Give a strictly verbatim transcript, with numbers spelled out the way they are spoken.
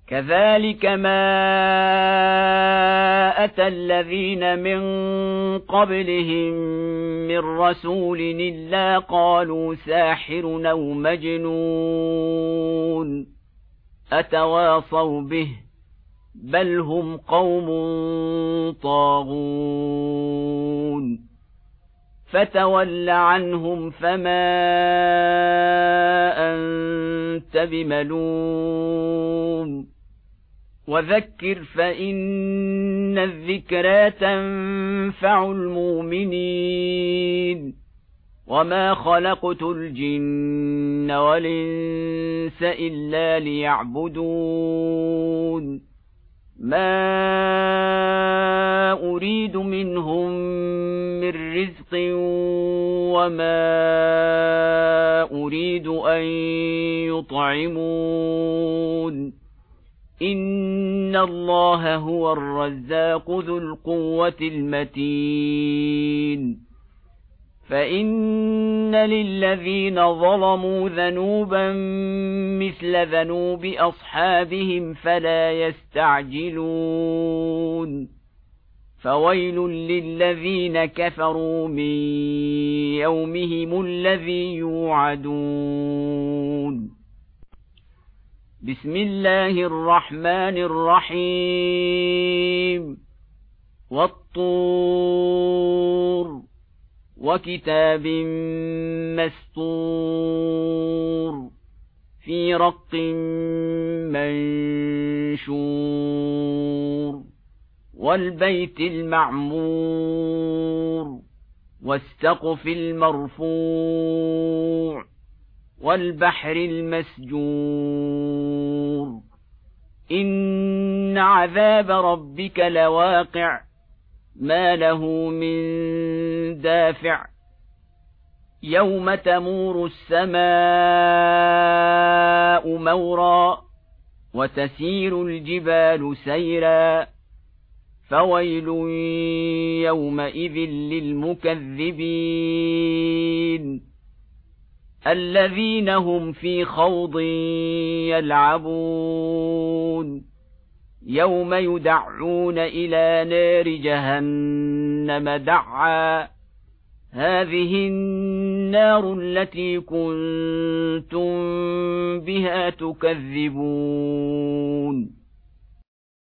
كذلك ما أتى الذين من قبلهم من رسول إلا قالوا ساحر أو مجنون أتواصوا به بل هم قوم طاغون فتول عنهم فما أنت بملوم وذكر فإن الذكرى تنفع المؤمنين وما خلقت الجن والإنس إلا ليعبدون ما أريد منهم من رزق وما أريد أن يطعمون إن الله هو الرزاق ذو القوة المتين فإن للذين ظلموا ذنوبا مثل ذنوب أصحابهم فلا يستعجلون فويل للذين كفروا من يومهم الذي يوعدون بسم الله الرحمن الرحيم والطور وكتاب مسطور في رق منشور والبيت المعمور والسقف المرفوع والبحر المسجور إن عذاب ربك لواقع ما له من دافع يوم تمور السماء مورا وتسير الجبال سيرا فويل يومئذ للمكذبين الذين هم في خوض يلعبون يوم يدعون إلى نار جهنم دعا هذه النار التي كنتم بها تكذبون